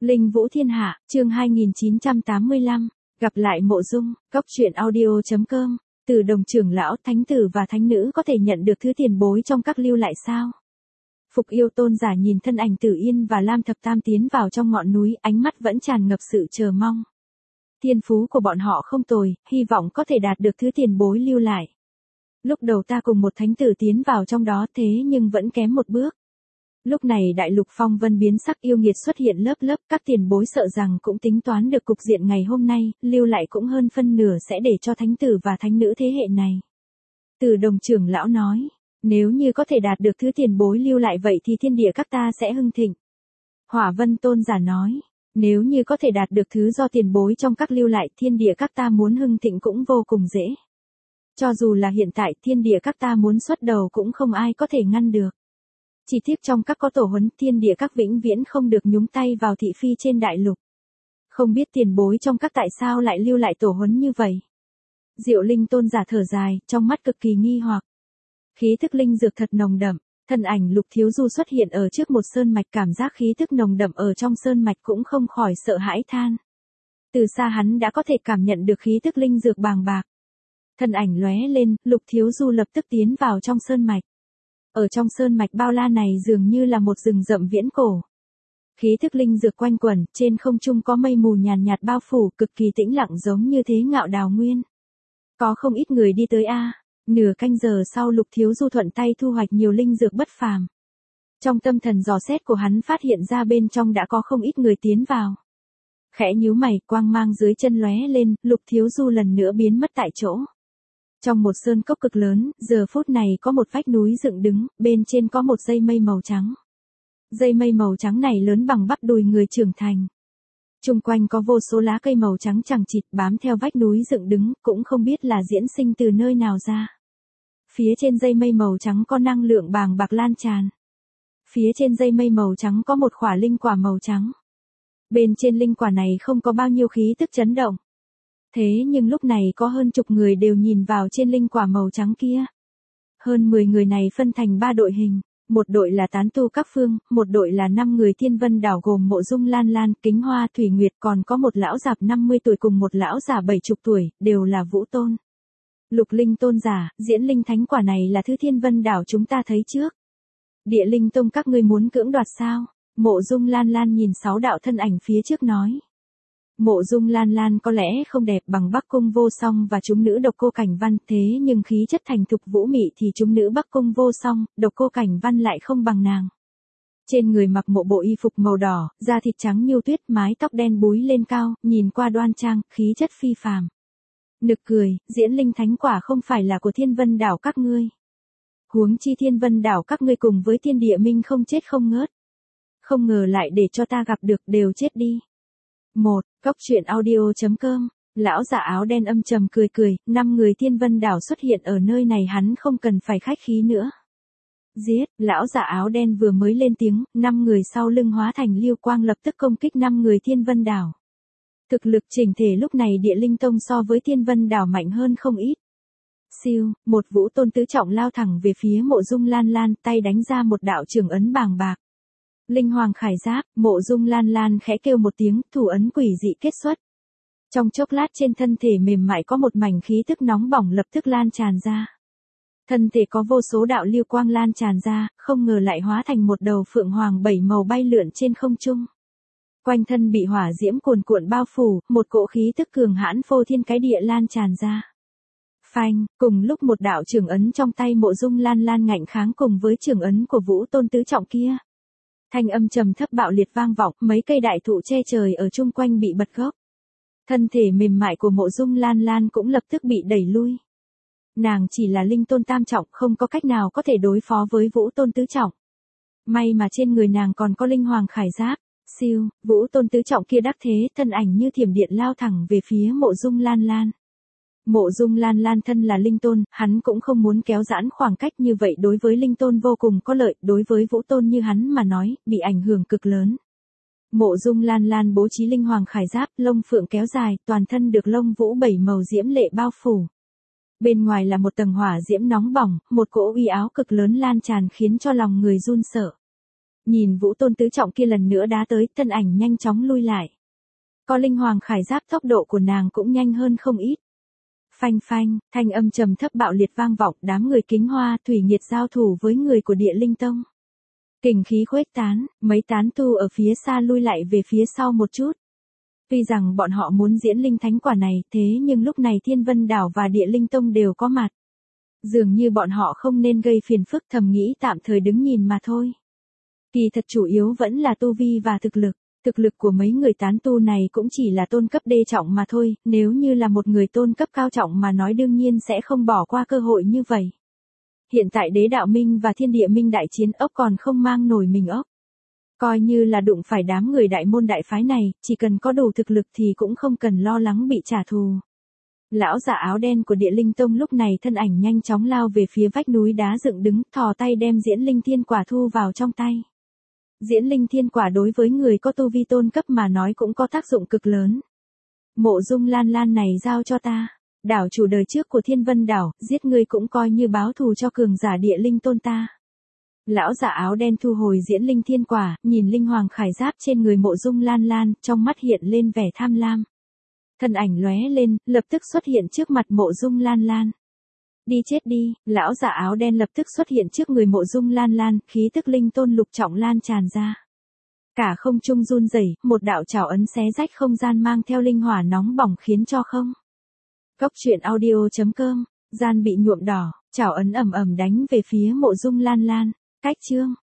Linh Vũ Thiên Hạ, chương 2985, gặp lại Mộ Dung, Cốc truyện audio.com, từ đồng trưởng lão, thánh tử và thánh nữ có thể nhận được thứ tiền bối trong các lưu lại sao? Phục Yêu Tôn giả nhìn thân ảnh Tử Yên và Lam Thập Tam tiến vào trong ngọn núi, ánh mắt vẫn tràn ngập sự chờ mong. Thiên phú của bọn họ không tồi, hy vọng có thể đạt được thứ tiền bối lưu lại. Lúc đầu ta cùng một thánh tử tiến vào trong đó thế nhưng vẫn kém một bước. Lúc này đại lục phong vân biến sắc, yêu nghiệt xuất hiện lớp lớp, các tiền bối sợ rằng cũng tính toán được cục diện ngày hôm nay, lưu lại cũng hơn phân nửa sẽ để cho thánh tử và thánh nữ thế hệ này. Từ đồng trưởng lão nói, nếu như có thể đạt được thứ tiền bối lưu lại vậy thì thiên địa các ta sẽ hưng thịnh. Hỏa Vân Tôn giả nói, nếu như có thể đạt được thứ do tiền bối trong các lưu lại, thiên địa các ta muốn hưng thịnh cũng vô cùng dễ. Cho dù là hiện tại thiên địa các ta muốn xuất đầu cũng không ai có thể ngăn được. Chỉ tiếc trong các có tổ huấn, thiên địa các vĩnh viễn không được nhúng tay vào thị phi trên đại lục. Không biết tiền bối trong các tại sao lại lưu lại tổ huấn như vậy. Diệu Linh Tôn giả thở dài, trong mắt cực kỳ nghi hoặc. Khí thức linh dược thật nồng đậm, thân ảnh Lục Thiếu Du xuất hiện ở trước một sơn mạch, cảm giác khí thức nồng đậm ở trong sơn mạch cũng không khỏi sợ hãi than. Từ xa hắn đã có thể cảm nhận được khí thức linh dược bàng bạc. Thân ảnh lóe lên, Lục Thiếu Du lập tức tiến vào trong sơn mạch. Ở trong sơn mạch bao la này dường như là một rừng rậm viễn cổ. Khí thức linh dược quanh quẩn, trên không trung có mây mù nhàn nhạt bao phủ, cực kỳ tĩnh lặng giống như thế ngạo đào nguyên. Có không ít người đi tới a. Nửa canh giờ sau Lục Thiếu Du thuận tay thu hoạch nhiều linh dược bất phàm. Trong tâm thần dò xét của hắn phát hiện ra bên trong đã có không ít người tiến vào. Khẽ nhíu mày, quang mang dưới chân lóe lên, Lục Thiếu Du lần nữa biến mất tại chỗ. Trong một sơn cốc cực lớn, giờ phút này có một vách núi dựng đứng, bên trên có một dây mây màu trắng. Dây mây màu trắng này lớn bằng bắp đùi người trưởng thành. Chung quanh có vô số lá cây màu trắng chằng chịt bám theo vách núi dựng đứng, cũng không biết là diễn sinh từ nơi nào ra. Phía trên dây mây màu trắng có năng lượng bàng bạc lan tràn. Phía trên dây mây màu trắng có một khỏa linh quả màu trắng. Bên trên linh quả này không có bao nhiêu khí tức chấn động. Thế nhưng lúc này có hơn chục người đều nhìn vào trên linh quả màu trắng kia. Hơn 10 người này phân thành 3 đội hình, một đội là tán tu các phương, một đội là 5 người Thiên Vân Đảo gồm Mộ Dung Lan Lan, Kính Hoa, Thủy Nguyệt, còn có một lão già 50 tuổi cùng một lão già 70 tuổi, đều là Vũ Tôn. Lục Linh Tôn giả, diễn linh thánh quả này là thứ Thiên Vân Đảo chúng ta thấy trước. Địa Linh Tông các ngươi muốn cưỡng đoạt sao? Mộ Dung Lan Lan nhìn 6 đạo thân ảnh phía trước nói. Mộ Dung Lan Lan có lẽ không đẹp bằng Bắc Cung Vô Song và chúng nữ Độc Cô Cảnh Văn, thế nhưng khí chất thành thục vũ mị thì chúng nữ Bắc Cung Vô Song, Độc Cô Cảnh Văn lại không bằng nàng. Trên người mặc một bộ y phục màu đỏ, da thịt trắng như tuyết, mái tóc đen búi lên cao, nhìn qua đoan trang, khí chất phi phàm. Nực cười, diễn linh thánh quả không phải là của Thiên Vân Đảo các ngươi. Huống chi Thiên Vân Đảo các ngươi cùng với Thiên Địa Minh không chết không ngớt. Không ngờ lại để cho ta gặp được, đều chết đi. Cốc truyện audio.com, lão giả áo đen âm trầm cười cười, 5 người Thiên Vân Đảo xuất hiện ở nơi này hắn không cần phải khách khí nữa. Giết, lão giả áo đen vừa mới lên tiếng, 5 người sau lưng hóa thành lưu quang lập tức công kích 5 người Thiên Vân Đảo. Thực lực chỉnh thể lúc này Địa Linh Tông so với Thiên Vân Đảo mạnh hơn không ít. Siêu, một Vũ Tôn tứ trọng lao thẳng về phía Mộ Dung Lan Lan, tay đánh ra một đạo trường ấn bàng bạc. Linh Hoàng Khải Giáp, Mộ Dung Lan Lan khẽ kêu một tiếng, thủ ấn quỷ dị kết xuất. Trong chốc lát trên thân thể mềm mại có một mảnh khí tức nóng bỏng lập tức lan tràn ra. Thân thể có vô số đạo lưu quang lan tràn ra, không ngờ lại hóa thành một đầu phượng hoàng 7 màu bay lượn trên không trung. Quanh thân bị hỏa diễm cuồn cuộn bao phủ, một cỗ khí tức cường hãn phô thiên cái địa lan tràn ra. Phanh, cùng lúc một đạo trường ấn trong tay Mộ Dung Lan Lan ngạnh kháng cùng với trường ấn của Vũ Tôn tứ trọng kia. Thanh âm trầm thấp bạo liệt vang vọng, mấy cây đại thụ che trời ở chung quanh bị bật gốc. Thân thể mềm mại của Mộ Dung Lan Lan cũng lập tức bị đẩy lui. Nàng chỉ là linh tôn tam trọng, không có cách nào có thể đối phó với Vũ Tôn tứ trọng. May mà trên người nàng còn có Linh Hoàng Khải Giáp. Siêu, Vũ Tôn tứ trọng kia đắc thế, thân ảnh như thiểm điện lao thẳng về phía Mộ Dung Lan Lan. Mộ Dung Lan Lan thân là linh tôn, hắn cũng không muốn kéo giãn khoảng cách như vậy, đối với linh tôn vô cùng có lợi, đối với Vũ Tôn như hắn mà nói, bị ảnh hưởng cực lớn. Mộ Dung Lan Lan bố trí Linh Hoàng Khải Giáp, lông phượng kéo dài, toàn thân được lông vũ 7 màu diễm lệ bao phủ. Bên ngoài là một tầng hỏa diễm nóng bỏng, một cỗ uy áo cực lớn lan tràn khiến cho lòng người run sợ. Nhìn Vũ Tôn tứ trọng kia lần nữa đá tới, thân ảnh nhanh chóng lui lại. Có linh hoàng khải giáp tốc độ của nàng cũng nhanh hơn không ít. Phanh phanh, thanh âm trầm thấp bạo liệt vang vọng, đám người Kính Hoa, Thủy Nghiệt giao thủ với người của Địa Linh Tông. Kình khí khuếch tán, mấy tán tu ở phía xa lui lại về phía sau một chút. Tuy rằng bọn họ muốn diễn linh thánh quả này, thế nhưng lúc này Thiên Vân Đảo và Địa Linh Tông đều có mặt. Dường như bọn họ không nên gây phiền phức, thầm nghĩ tạm thời đứng nhìn mà thôi. Kỳ thật chủ yếu vẫn là tu vi và thực lực. Thực lực của mấy người tán tu này cũng chỉ là tôn cấp đê trọng mà thôi, nếu như là một người tôn cấp cao trọng mà nói đương nhiên sẽ không bỏ qua cơ hội như vậy. Hiện tại Đế Đạo Minh và Thiên Địa Minh đại chiến, ốc còn không mang nổi mình ốc. Coi như là đụng phải đám người đại môn đại phái này, chỉ cần có đủ thực lực thì cũng không cần lo lắng bị trả thù. Lão giả áo đen của Địa Linh Tông lúc này thân ảnh nhanh chóng lao về phía vách núi đá dựng đứng, thò tay đem Diễn Linh Thiên Quả thu vào trong tay. Diễn Linh Thiên Quả đối với người có tu vi tôn cấp mà nói cũng có tác dụng cực lớn. Mộ Dung Lan Lan này giao cho ta, đảo chủ đời trước của Thiên Vân Đảo, giết ngươi cũng coi như báo thù cho cường giả Địa Linh Tôn ta. Lão giả áo đen thu hồi Diễn Linh Thiên Quả, nhìn linh hoàng khải giáp trên người Mộ Dung Lan Lan, trong mắt hiện lên vẻ tham lam. Thân ảnh lóe lên, lập tức xuất hiện trước mặt Mộ Dung Lan Lan. Đi chết đi, lão giả áo đen lập tức xuất hiện trước người Mộ Dung Lan Lan, khí tức linh tôn lục trọng lan tràn ra. Cả không trung run rẩy, một đạo trảo ấn xé rách không gian mang theo linh hỏa nóng bỏng khiến cho không. Cốc truyện audio.com, gian bị nhuộm đỏ, trảo ấn ầm ầm đánh về phía Mộ Dung Lan Lan, cách chương.